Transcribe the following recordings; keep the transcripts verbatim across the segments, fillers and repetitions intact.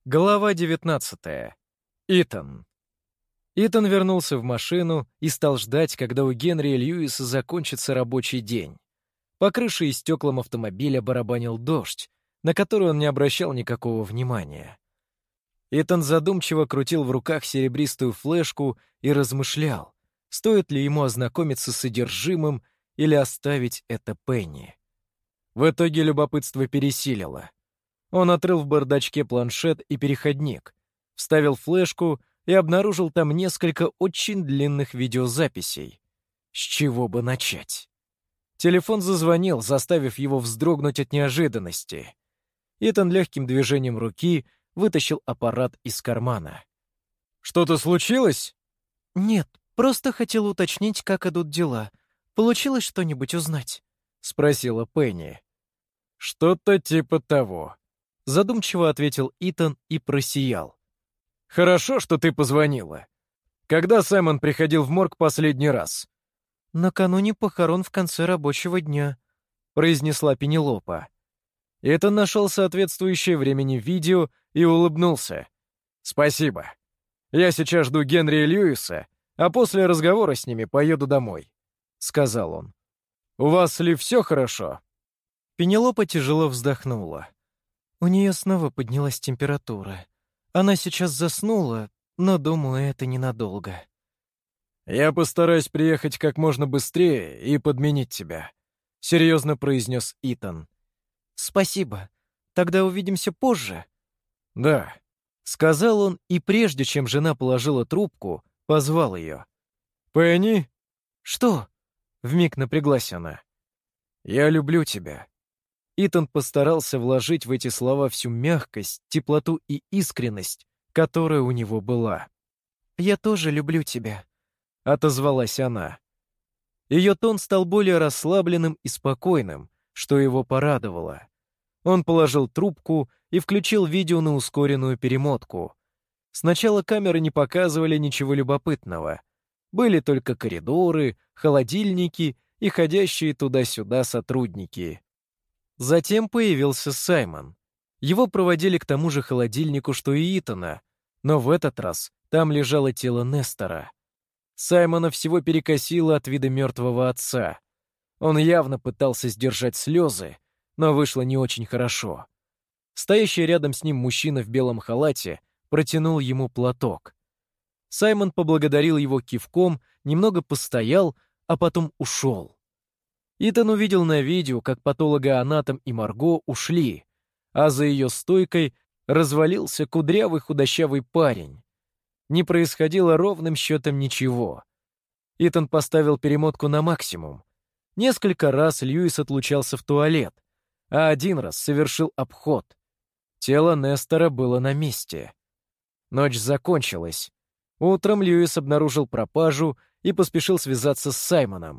Глава девятнадцатая. Итан. Итан вернулся в машину и стал ждать, когда у Генри и Льюиса закончится рабочий день. По крыше и стеклам автомобиля барабанил дождь, на который он не обращал никакого внимания. Итан задумчиво крутил в руках серебристую флешку и размышлял, стоит ли ему ознакомиться с содержимым или оставить это Пенни. В итоге любопытство пересилило. Он отрыл в бардачке планшет и переходник, вставил флешку и обнаружил там несколько очень длинных видеозаписей. С чего бы начать? Телефон зазвонил, заставив его вздрогнуть от неожиданности. Итан легким движением руки вытащил аппарат из кармана. «Что-то случилось?» «Нет, просто хотел уточнить, как идут дела. Получилось что-нибудь узнать?» — спросила Пенни. «Что-то типа того», — задумчиво ответил Итан и просиял. «Хорошо, что ты позвонила. Когда Саймон приходил в морг последний раз?» «Накануне похорон в конце рабочего дня», — произнесла Пенелопа. Итан нашел соответствующее времени видео и улыбнулся. «Спасибо. Я сейчас жду Генри и Льюиса, а после разговора с ними поеду домой», — сказал он. «У вас ли все хорошо?» Пенелопа тяжело вздохнула. У нее снова поднялась температура. Она сейчас заснула, но, думаю, это ненадолго. «Я постараюсь приехать как можно быстрее и подменить тебя», — серьезно произнес Итан. «Спасибо. Тогда увидимся позже». «Да», — сказал он, и прежде чем жена положила трубку, позвал ее. «Пенни?» «Что?» — вмиг напряглась она. «Я люблю тебя». Итан постарался вложить в эти слова всю мягкость, теплоту и искренность, которая у него была. «Я тоже люблю тебя», — отозвалась она. Ее тон стал более расслабленным и спокойным, что его порадовало. Он положил трубку и включил видео на ускоренную перемотку. Сначала камеры не показывали ничего любопытного. Были только коридоры, холодильники и ходящие туда-сюда сотрудники. Затем появился Саймон. Его проводили к тому же холодильнику, что и Итана, но в этот раз там лежало тело Нестора. Саймона всего перекосило от вида мертвого отца. Он явно пытался сдержать слезы, но вышло не очень хорошо. Стоящий рядом с ним мужчина в белом халате протянул ему платок. Саймон поблагодарил его кивком, немного постоял, а потом ушел. Итан увидел на видео, как патологоанатом и Марго ушли, а за ее стойкой развалился кудрявый худощавый парень. Не происходило ровным счетом ничего. Итан поставил перемотку на максимум. Несколько раз Льюис отлучался в туалет, а один раз совершил обход. Тело Нестора было на месте. Ночь закончилась. Утром Льюис обнаружил пропажу и поспешил связаться с Саймоном.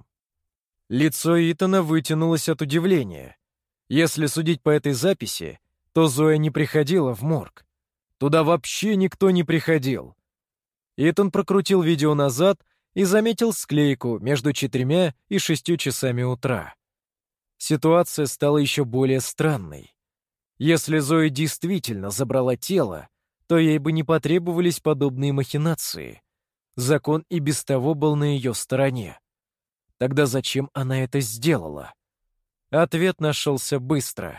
Лицо Итана вытянулось от удивления. Если судить по этой записи, то Зоя не приходила в морг. Туда вообще никто не приходил. Итан прокрутил видео назад и заметил склейку между четырьмя и шестью часами утра. Ситуация стала еще более странной. Если Зоя действительно забрала тело, то ей бы не потребовались подобные махинации. Закон и без того был на ее стороне. Тогда зачем она это сделала? Ответ нашелся быстро.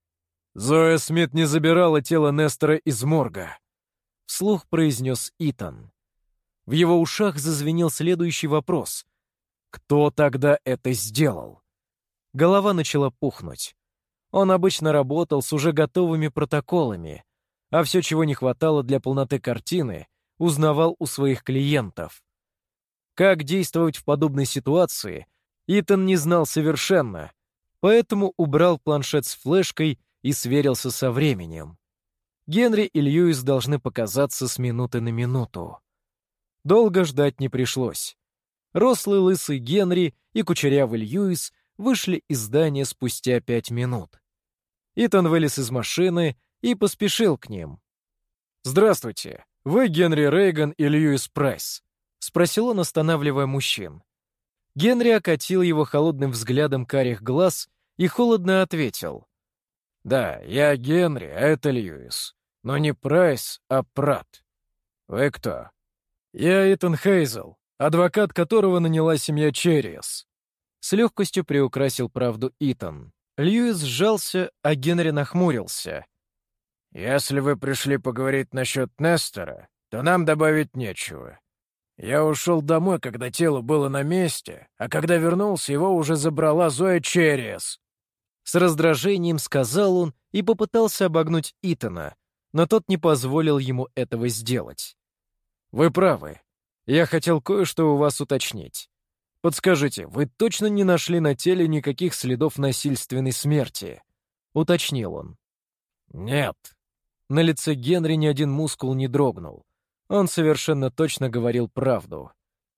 «Зоя Смит не забирала тело Нестора из морга», — вслух произнес Итан. В его ушах зазвенел следующий вопрос. Кто тогда это сделал? Голова начала пухнуть. Он обычно работал с уже готовыми протоколами, а все, чего не хватало для полноты картины, узнавал у своих клиентов. Как действовать в подобной ситуации, Итан не знал совершенно, поэтому убрал планшет с флешкой и сверился со временем. Генри и Льюис должны показаться с минуты на минуту. Долго ждать не пришлось. Рослый лысый Генри и кучерявый Льюис вышли из здания спустя пять минут. Итан вылез из машины и поспешил к ним. «Здравствуйте, вы Генри Рейган и Льюис Прайс?» — спросил он, останавливая мужчин. Генри окатил его холодным взглядом карих глаз и холодно ответил. «Да, я Генри, а это Льюис. но не Прайс, а Пратт. Вы кто? Я Итан Хейзел, адвокат которого наняла семья Черриас. С легкостью приукрасил правду Итан. Льюис сжался, а Генри нахмурился. «Если вы пришли поговорить насчет Нестора, то нам добавить нечего. Я ушел домой, когда тело было на месте, а когда вернулся, его уже забрала Зоя Черриас». С раздражением сказал он и попытался обогнуть Итана, но тот не позволил ему этого сделать. «Вы правы. Я хотел кое-что у вас уточнить. Подскажите, вы точно не нашли на теле никаких следов насильственной смерти?» — уточнил он. «Нет». На лице Генри ни один мускул не дрогнул. Он совершенно точно говорил правду.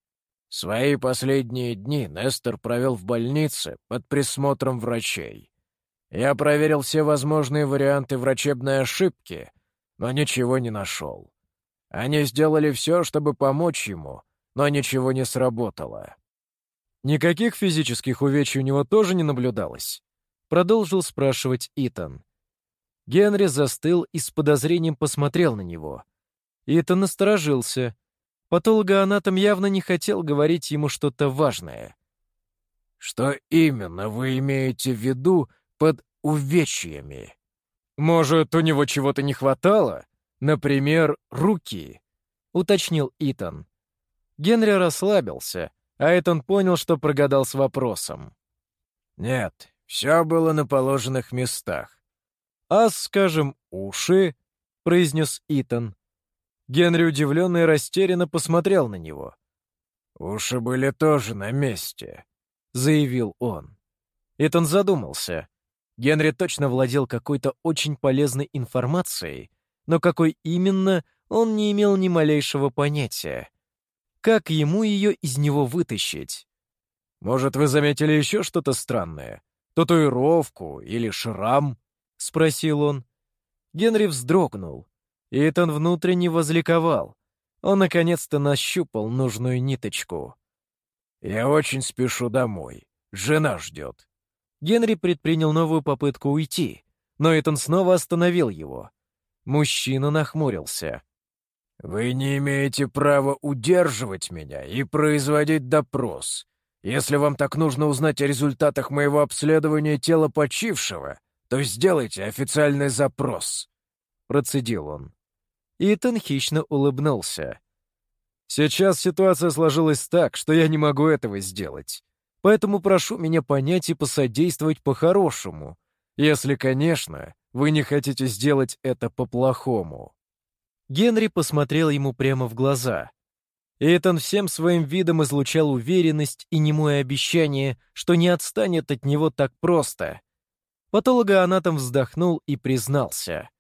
Свои последние дни Нестор провел в больнице под присмотром врачей. Я проверил все возможные варианты врачебной ошибки, но ничего не нашел. Они сделали все, чтобы помочь ему, но ничего не сработало. «Никаких физических увечий у него тоже не наблюдалось?» — продолжил спрашивать Итан. Генри застыл и с подозрением посмотрел на него. Итан насторожился. Патологоанатом явно не хотел говорить ему что-то важное. «Что именно вы имеете в виду под увечьями?» «Может, у него чего-то не хватало? Например, руки?» — уточнил Итан. Генри расслабился, а Итан понял, что прогадал с вопросом. «Нет, все было на положенных местах. «А, скажем, уши?» — произнес Итан. Генри удивленно и растерянно посмотрел на него. «Уши были тоже на месте», — заявил он. Итан задумался. Генри точно владел какой-то очень полезной информацией, но какой именно, он не имел ни малейшего понятия. Как ему ее из него вытащить? «Может, вы заметили еще что-то странное? Татуировку или шрам?» — спросил он. Генри вздрогнул. Итан внутренне возликовал. Он наконец-то нащупал нужную ниточку. «Я очень спешу домой. Жена ждет». Генри предпринял новую попытку уйти, но Итан снова остановил его. Мужчина нахмурился. «Вы не имеете права удерживать меня и производить допрос. Если вам так нужно узнать о результатах моего обследования тела почившего, то сделайте официальный запрос», — процедил он. Итан хищно улыбнулся. «Сейчас ситуация сложилась так, что я не могу этого сделать. Поэтому прошу меня понять и посодействовать по-хорошему, если, конечно, вы не хотите сделать это по-плохому». Генри посмотрел ему прямо в глаза. Итан всем своим видом излучал уверенность и немое обещание, что не отстанет от него так просто. Патологоанатом вздохнул и признался.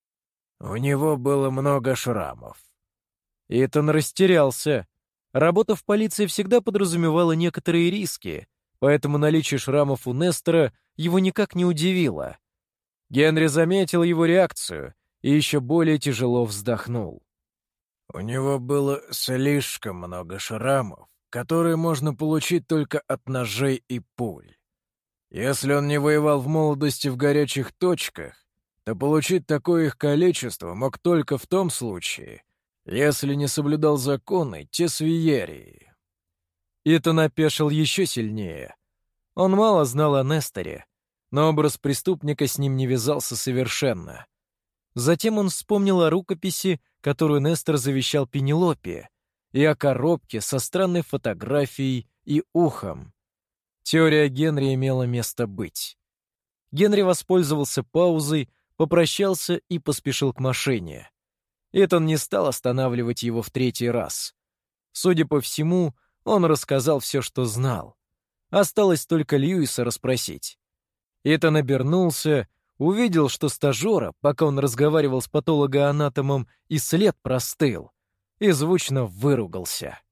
«У него было много шрамов». Итан растерялся. Работа в полиции всегда подразумевала некоторые риски, поэтому наличие шрамов у Нестора его никак не удивило. Генри заметил его реакцию и еще более тяжело вздохнул. «У него было слишком много шрамов, которые можно получить только от ножей и пуль. Если он не воевал в молодости в горячих точках, то получить такое их количество мог только в том случае, если не соблюдал законы Тесвиерии». Итан опешил еще сильнее. Он мало знал о Несторе, но образ преступника с ним не вязался совершенно. Затем он вспомнил о рукописи, которую Нестор завещал Пенелопе, и о коробке со странной фотографией и ухом. Теория Генри имела место быть. Генри воспользовался паузой, попрощался и поспешил к машине. Итан не стал останавливать его в третий раз. Судя по всему, он рассказал все, что знал. Осталось только Льюиса расспросить. Итан обернулся, увидел, что стажера, пока он разговаривал с патологоанатомом, и след простыл, и звучно выругался.